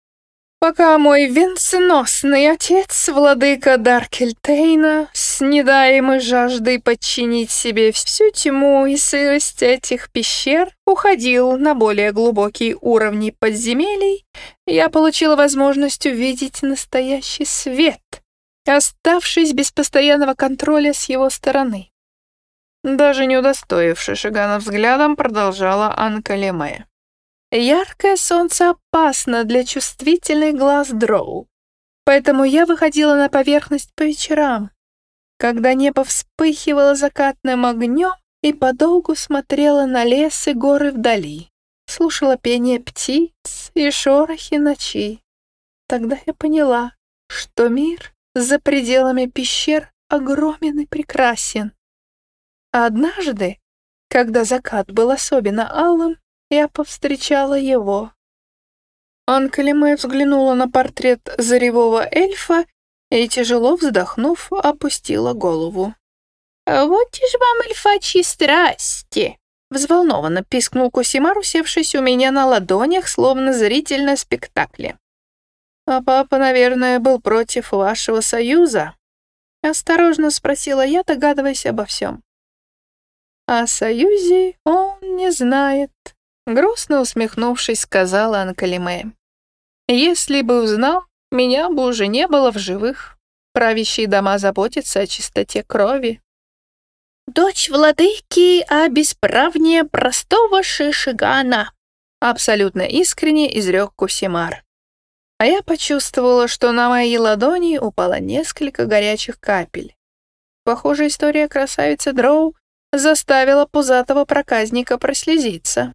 Пока мой венценосный отец, владыка Даркельтейна, с недаемой жаждой подчинить себе всю тьму и сырость этих пещер, уходил на более глубокие уровни подземелий, я получила возможность увидеть настоящий свет, оставшись без постоянного контроля с его стороны. Даже не удостоивши Шигана взглядом, продолжала Анкалиме. Яркое солнце опасно для чувствительных глаз дроу, поэтому я выходила на поверхность по вечерам, когда небо вспыхивало закатным огнем, и подолгу смотрела на лес и горы вдали, слушала пение птиц и шорохи ночи. Тогда я поняла, что мир за пределами пещер огромен и прекрасен. Однажды, когда закат был особенно алым, я повстречала его. Анкалиме взглянула на портрет заревого эльфа и, тяжело вздохнув, опустила голову. «Вот и ж вам эльфачьи страсти!» — взволнованно пискнул Кусимар, усевшись у меня на ладонях, словно зритель на спектакле. «А папа, наверное, был против вашего союза?» — осторожно спросила я, догадываясь обо всем. «О союзе он не знает», — грустно усмехнувшись, сказала Анкалиме. «Если бы узнал, меня бы уже не было в живых. Правящие дома заботятся о чистоте крови». «Дочь владыки, а бесправнее простого шишигана», — абсолютно искренне изрек Кусимар. А я почувствовала, что на мои ладони упало несколько горячих капель. Похоже, история красавицы Дроу заставила пузатого проказника прослезиться.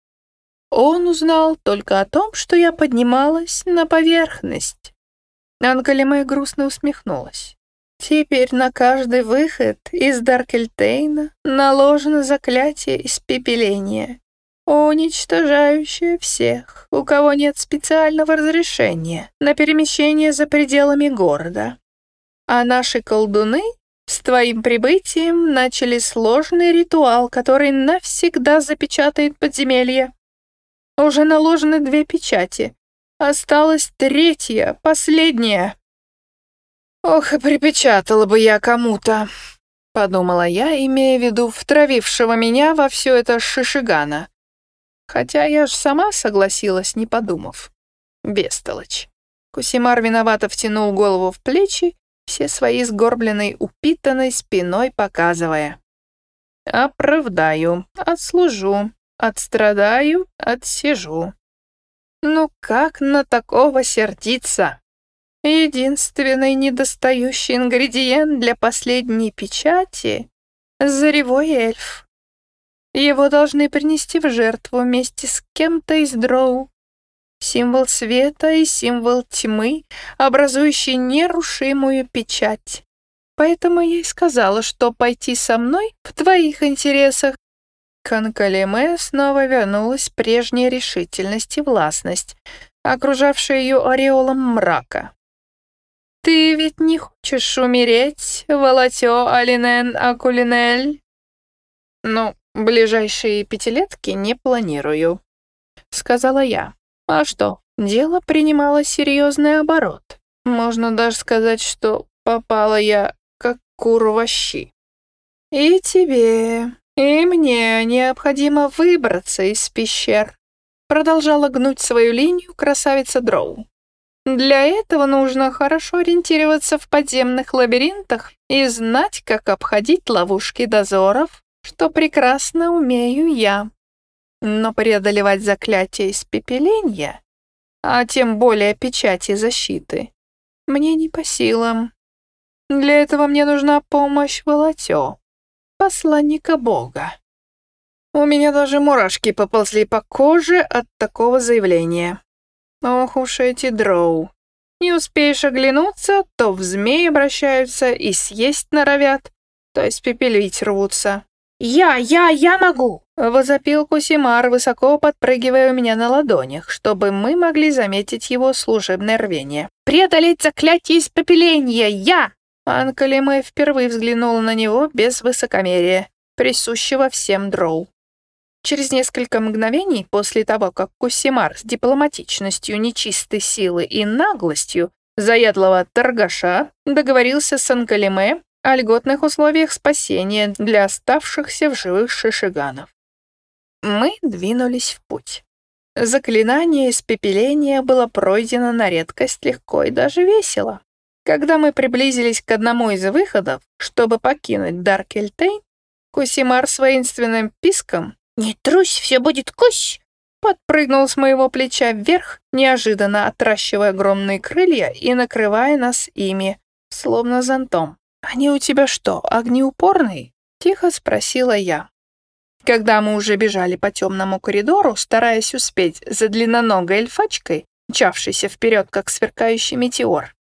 Он узнал только о том, что я поднималась на поверхность. Анкалиме грустно усмехнулась. Теперь на каждый выход из Даркельтейна наложено заклятие испепеления, уничтожающее всех, у кого нет специального разрешения на перемещение за пределами города. А наши колдуны с твоим прибытием начали сложный ритуал, который навсегда запечатает подземелье. Уже наложены две печати. Осталась третья, последняя. «Ох, и припечатала бы я кому-то», — подумала я, имея в виду втравившего меня во все это шишигана. Хотя я ж сама согласилась, не подумав. Бестолочь. Кусимар виновато втянул голову в плечи, все свои сгорбленной, упитанной спиной показывая. «Оправдаю, отслужу, отстрадаю, отсижу». Ну как на такого сердиться? Единственный недостающий ингредиент для последней печати — заревой эльф. Его должны принести в жертву вместе с кем-то из дроу. Символ света и символ тьмы, образующий нерушимую печать. Поэтому я и сказала, что пойти со мной в твоих интересах. К Анкалиме снова вернулась прежняя решительность и властность, окружавшая ее ореолом мрака. «Ты ведь не хочешь умереть, Валатё Алинен Акулинель?» «Ну, ближайшие пятилетки не планирую», — сказала я. А что, дело принимало серьезный оборот. Можно даже сказать, что попала я как кур в щи. «И тебе, и мне необходимо выбраться из пещер», — продолжала гнуть свою линию красавица Дроу. «Для этого нужно хорошо ориентироваться в подземных лабиринтах и знать, как обходить ловушки дозоров, что прекрасно умею я. Но преодолевать заклятие испепеления, а тем более печати защиты, мне не по силам. Для этого мне нужна помощь Валатё, посланника Бога». У меня даже мурашки поползли по коже от такого заявления. Ох уж эти дроу. Не успеешь оглянуться, то в змей обращаются и съесть норовят, то испепелить рвутся. «Я, я, я могу!» — возопил Кусимар, высоко подпрыгивая у меня на ладонях, чтобы мы могли заметить его служебное рвение. «Преодолеть заклятие испепеления! Я!» Анкалиме впервые взглянула на него без высокомерия, присущего всем дроу. Через несколько мгновений после того, как Кусимар с дипломатичностью нечистой силы и наглостью заядлого торгаша договорился с Анкалиме о льготных условиях спасения для оставшихся в живых шишиганов. Мы двинулись в путь. Заклинание испепеления было пройдено на редкость легко и даже весело. Когда мы приблизились к одному из выходов, чтобы покинуть Даркельтейн, Кусимар с воинственным писком «Не трусь, все будет кусь!» подпрыгнул с моего плеча вверх, неожиданно отращивая огромные крылья и накрывая нас ими, словно зонтом. «Они у тебя что, огнеупорные?» — тихо спросила я. Когда мы уже бежали по темному коридору, стараясь успеть за длинноногой эльфачкой, мчавшейся вперед, как сверкающий метеор,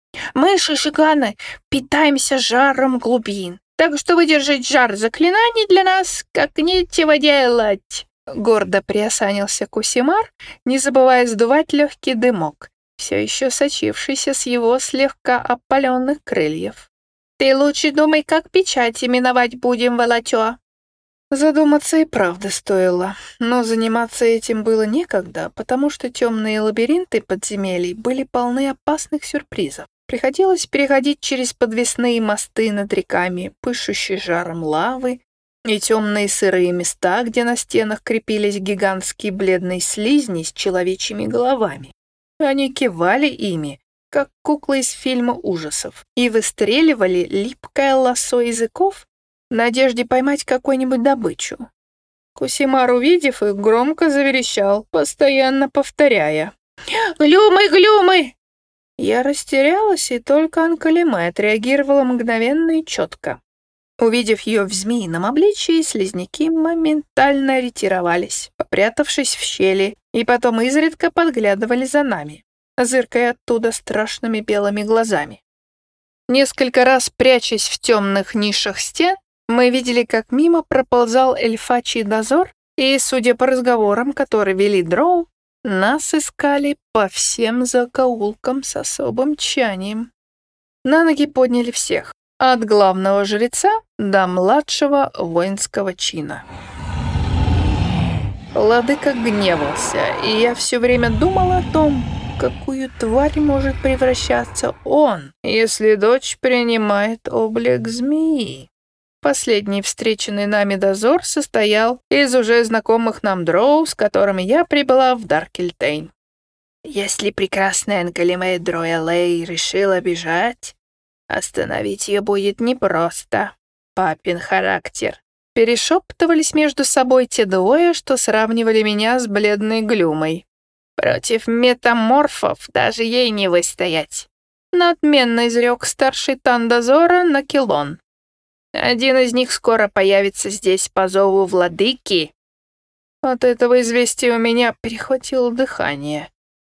Мы, шишиганы, питаемся жаром глубин, так что выдержать жар заклинаний для нас как нечего делать. Гордо приосанился Кусимар, не забывая сдувать легкий дымок, все еще сочившийся с его слегка опаленных крыльев. «Ты лучше думай, как печать именовать будем, Волотё». Задуматься и правда стоило, но заниматься этим было некогда, потому что темные лабиринты подземелий были полны опасных сюрпризов. Приходилось переходить через подвесные мосты над реками, пышущие жаром лавы, и темные сырые места, где на стенах крепились гигантские бледные слизни с человечьими головами. Они кивали ими, как куклы из фильма ужасов, и выстреливали липкое лассо языков в надежде поймать какую-нибудь добычу. Кусимар, увидев их, громко заверещал, постоянно повторяя: «Глюмы, глюмы!» Я растерялась, и только Анкалиме отреагировала мгновенно и четко. Увидев ее в змеином обличии, слизняки моментально ретировались, попрятавшись в щели, и потом изредка подглядывали за нами, зыркая оттуда страшными белыми глазами. Несколько раз, прячась в темных нишах стен, мы видели, как мимо проползал эльфачий дозор, и, судя по разговорам, которые вели дроу, нас искали по всем закоулкам с особым тщанием. На ноги подняли всех, от главного жреца до младшего воинского чина. Владыка гневался, и я все время думала о том, в какую тварь может превращаться он, если дочь принимает облик змеи. Последний встреченный нами дозор состоял из уже знакомых нам дроу, с которыми я прибыла в Даркельтейн. Если прекрасная Анкалиме Дроэлэй решила бежать, остановить ее будет непросто. Папин характер. Перешептывались между собой те двое, что сравнивали меня с бледной Глюмой. Против метаморфов даже ей не выстоять. Надменно изрек старший Тандозора Накилон. Один из них скоро появится здесь по зову владыки. От этого известия у меня перехватило дыхание.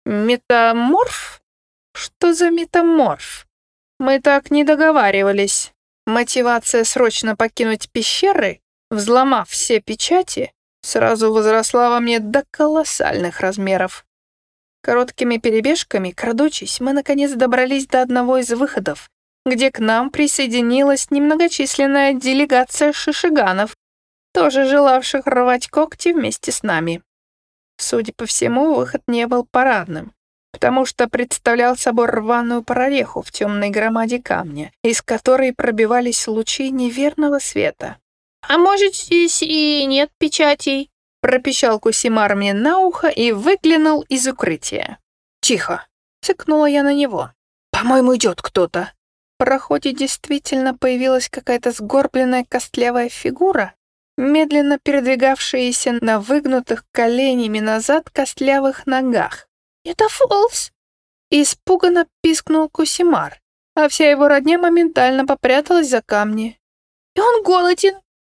Метаморф? Что за метаморф? Мы так не договаривались. Мотивация срочно покинуть пещеры, взломав все печати, сразу возросла во мне до колоссальных размеров. Короткими перебежками, крадучись, мы наконец добрались до одного из выходов, где к нам присоединилась немногочисленная делегация шишиганов, тоже желавших рвать когти вместе с нами. Судя по всему, выход не был парадным, потому что представлял собой рваную прореху в темной громаде камня, из которой пробивались лучи неверного света. «А может, здесь и нет печатей?» — пропищал Кусимар мне на ухо и выглянул из укрытия. «Тихо!» — цыкнула я на него. «По-моему, идет кто-то». В проходе действительно появилась какая-то сгорбленная костлявая фигура, медленно передвигавшаяся на выгнутых коленями назад костлявых ногах. «Это Фолс!» Испуганно пискнул Кусимар, а вся его родня моментально попряталась за камни. «И он голоден!»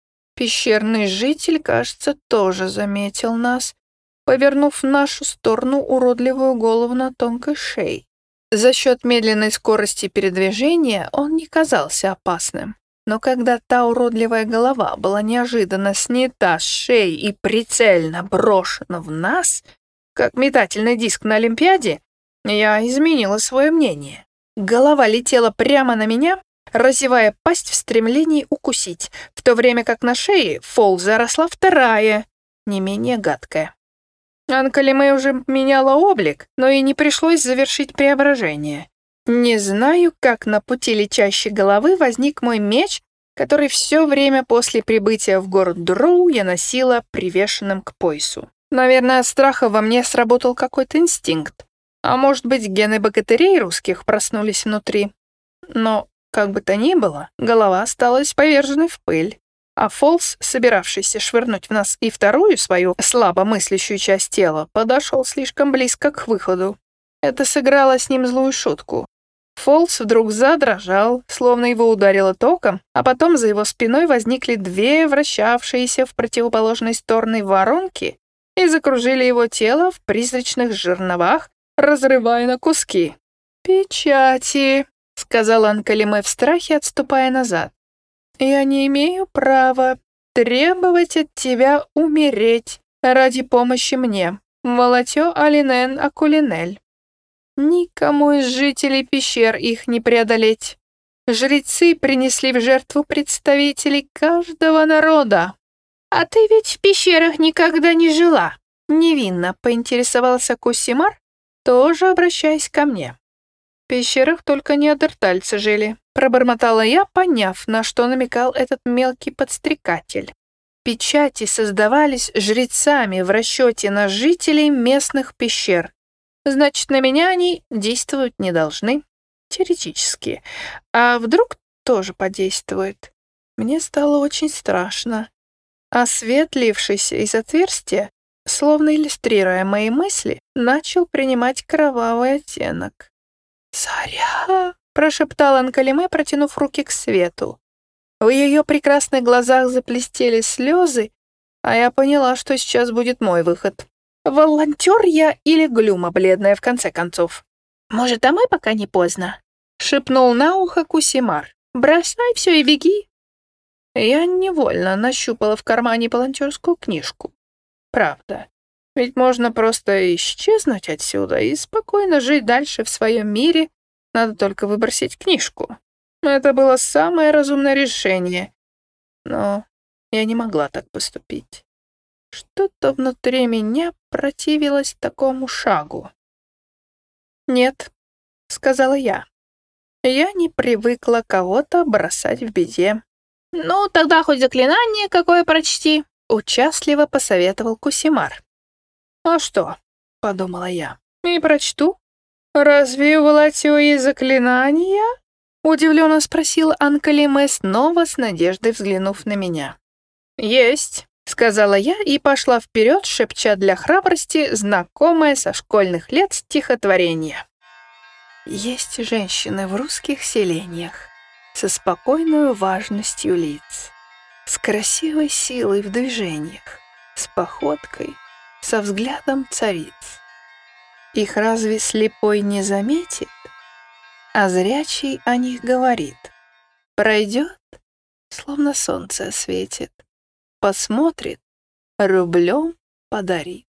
Пещерный житель, кажется, тоже заметил нас, повернув в нашу сторону уродливую голову на тонкой шее. За счет медленной скорости передвижения он не казался опасным. Но когда та уродливая голова была неожиданно снята с шеи и прицельно брошена в нас, как метательный диск на Олимпиаде, я изменила свое мнение. Голова летела прямо на меня, разевая пасть в стремлении укусить, в то время как на шее Фолза росла вторая, не менее гадкая. Анкалиме уже меняла облик, но и не пришлось завершить преображение. Не знаю, как на пути летящей головы возник мой меч, который все время после прибытия в город Дроу я носила привешенным к поясу. Наверное, от страха во мне сработал какой-то инстинкт, а может быть, гены богатырей русских проснулись внутри. Но, как бы то ни было, голова осталась поверженной в пыль. А Фолс, собиравшийся швырнуть в нас и вторую свою слабо мыслящую часть тела, подошел слишком близко к выходу. Это сыграло с ним злую шутку. Фолс вдруг задрожал, словно его ударило током, а потом за его спиной возникли две вращавшиеся в противоположной стороны воронки и закружили его тело в призрачных жерновах, разрывая на куски. «Печати», — сказала Анкалиме в страхе, отступая назад. «Я не имею права требовать от тебя умереть ради помощи мне, Волотё Алинен Акулинель. Никому из жителей пещер их не преодолеть. Жрецы принесли в жертву представителей каждого народа. А ты ведь в пещерах никогда не жила?» Невинно поинтересовался Кусимар, тоже обращаясь ко мне. «В пещерах только неандертальцы жили», — пробормотала я, поняв, на что намекал этот мелкий подстрекатель. Печати создавались жрецами в расчете на жителей местных пещер. Значит, на меня они действовать не должны. Теоретически. А вдруг тоже подействует? Мне стало очень страшно. А свет, лившийся из отверстия, словно иллюстрируя мои мысли, начал принимать кровавый оттенок. «Заря!» — прошептала Анкалиме, протянув руки к свету. В ее прекрасных глазах заблестели слезы, а я поняла, что сейчас будет мой выход. Волонтер я или глюма бледная, в конце концов? «Может, домой, пока не поздно?» — шепнул на ухо Кусимар. «Бросай все и беги». Я невольно нащупала в кармане волонтерскую книжку. Правда, ведь можно просто исчезнуть отсюда и спокойно жить дальше в своем мире, надо только выбросить книжку. Это было самое разумное решение, но я не могла так поступить. Что-то внутри меня противилось такому шагу. «Нет», — сказала я, — «я не привыкла кого-то бросать в беде». «Ну, тогда хоть заклинание какое прочти», — участливо посоветовал Кусимар. «А что?» — подумала я. «И прочту. Разве у Волотё есть заклинания?» — удивленно спросила Анкалиме, снова с надеждой взглянув на меня. «Есть», — сказала я и пошла вперед, шепча для храбрости знакомое со школьных лет стихотворение. «Есть женщины в русских селениях со спокойной важностью лиц, с красивой силой в движениях, с походкой, со взглядом цариц. Их разве слепой не заметит, а зрячий о них говорит. Пройдет, словно солнце светит, посмотрит, рублем подарит».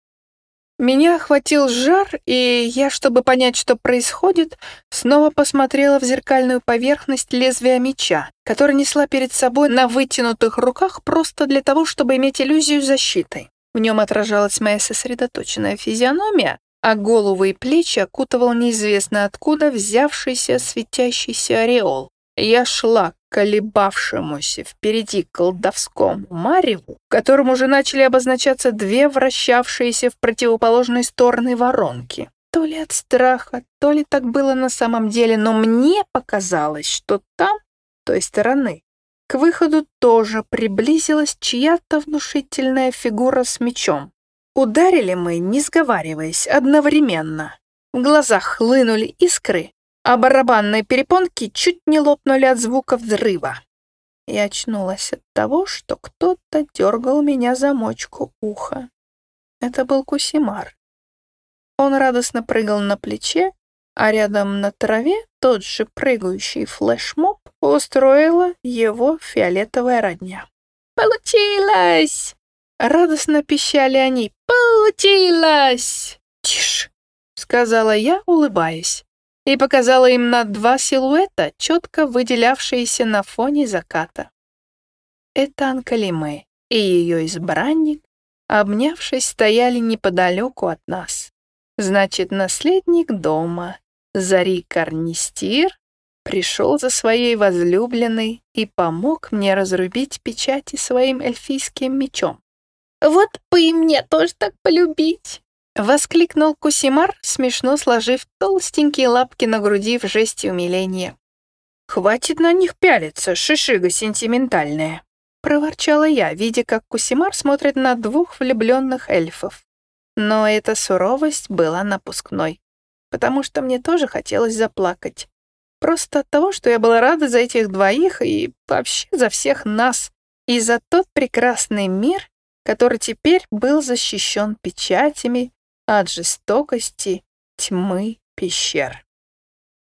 Меня охватил жар, и я, чтобы понять, что происходит, снова посмотрела в зеркальную поверхность лезвия меча, который несла перед собой на вытянутых руках просто для того, чтобы иметь иллюзию защиты. В нем отражалась моя сосредоточенная физиономия, а голову и плечи окутывал неизвестно откуда взявшийся светящийся ореол. Я шла к колебавшемуся впереди колдовскому мареву, в котором уже начали обозначаться две вращавшиеся в противоположные стороны воронки. То ли от страха, то ли так было на самом деле, но мне показалось, что там, с той стороны, к выходу тоже приблизилась чья-то внушительная фигура с мечом. Ударили мы, не сговариваясь, одновременно. В глазах хлынули искры, а барабанные перепонки чуть не лопнули от звука взрыва. Я очнулась от того, что кто-то дергал меня за мочку уха. Это был Кусимар. Он радостно прыгал на плече, а рядом на траве тот же прыгающий флешмоб устроила его фиолетовая родня. «Получилось!» — радостно пищали они. «Получилось!» «Тише!» — сказала я, улыбаясь, и показала им на два силуэта, четко выделявшиеся на фоне заката. Это Анкалиме и ее избранник, обнявшись, стояли неподалеку от нас. Значит, наследник дома, Зари Карнистир, пришел за своей возлюбленной и помог мне разрубить печати своим эльфийским мечом. «Вот бы и мне тоже так полюбить!» — воскликнул Кусимар, смешно сложив толстенькие лапки на груди в жесте умиления. «Хватит на них пялиться, шишига сентиментальная!» — проворчала я, видя, как Кусимар смотрит на двух влюбленных эльфов. Но эта суровость была напускной, потому что мне тоже хотелось заплакать. Просто от того, что я была рада за этих двоих и вообще за всех нас, и за тот прекрасный мир, который теперь был защищен печатями от жестокости тьмы пещер.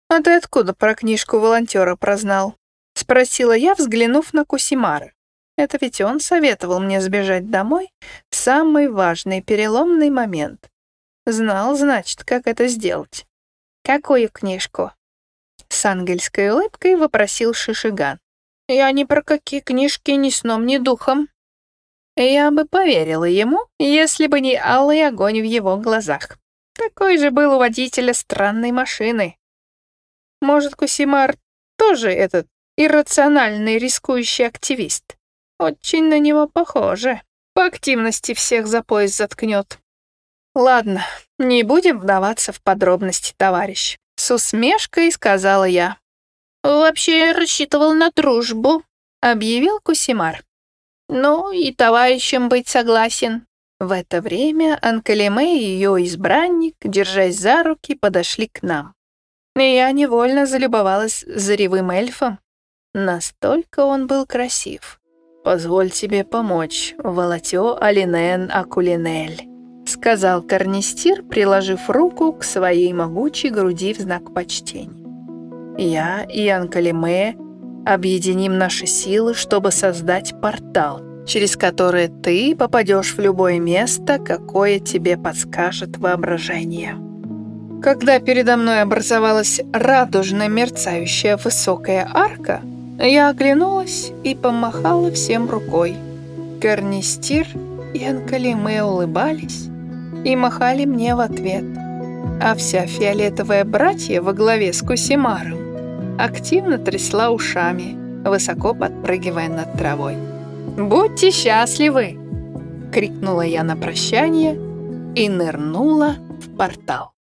«А ты откуда про книжку волонтера прознал?» — спросила я, взглянув на Кусимара. Это ведь он советовал мне сбежать домой в самый важный переломный момент. Знал, значит, как это сделать. «Какую книжку?» С ангельской улыбкой вопросил Шишиган. «Я ни про какие книжки ни сном, ни духом». Я бы поверила ему, если бы не алый огонь в его глазах. Такой же был у водителя странной машины. Может, Кусимар тоже этот иррациональный рискующий активист? Очень на него похоже. По активности всех за пояс заткнет. Ладно, не будем вдаваться в подробности, товарищ. С усмешкой сказала я. «Вообще рассчитывал на дружбу», — объявил Кусимар. «Ну, и товарищем быть согласен». В это время Анкалиме и ее избранник, держась за руки, подошли к нам. И я невольно залюбовалась заревым эльфом. Настолько он был красив. «Позволь тебе помочь, Волотё Алинен Акулинель», — сказал Корнистир, приложив руку к своей могучей груди в знак почтения. «Я и Анкалиме объединим наши силы, чтобы создать портал, через который ты попадешь в любое место, какое тебе подскажет воображение». Когда передо мной образовалась радужно мерцающая высокая арка, я оглянулась и помахала всем рукой. Корнистир и Анкалиме улыбались и махали мне в ответ, а вся фиолетовая братья во главе с Кусимаром активно трясла ушами, высоко подпрыгивая над травой. «Будьте счастливы!» — крикнула я на прощание и нырнула в портал.